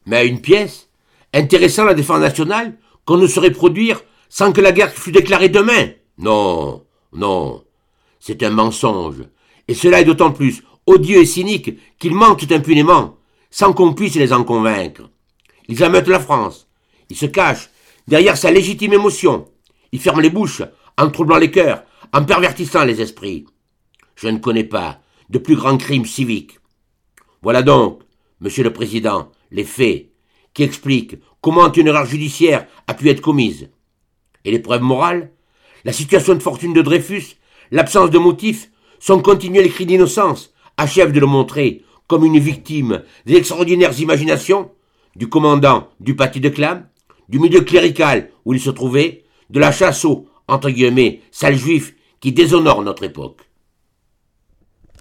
Mais à une pièce, intéressant la défense nationale, qu'on ne saurait produire sans que la guerre fût déclarée demain. Non, non, c'est un mensonge. Et cela est d'autant plus odieux et cynique qu'ils mentent impunément, sans qu'on puisse les en convaincre. Ils ameutent la France. Ils se cachent derrière sa légitime émotion. Ils ferment les bouches en troublant les cœurs, en pervertissant les esprits. Je ne connais pas de plus grands crimes civiques. Voilà donc, Monsieur le Président, les faits qui expliquent comment une erreur judiciaire a pu être commise. Et les preuves morales, la situation de fortune de Dreyfus, l'absence de motifs, son continuel cri d'innocence achèvent de le montrer comme une victime des extraordinaires imaginations du commandant du Paty de Clam, du milieu clérical où il se trouvait, de la chasse aux, entre guillemets, sales juifs qui déshonorent notre époque.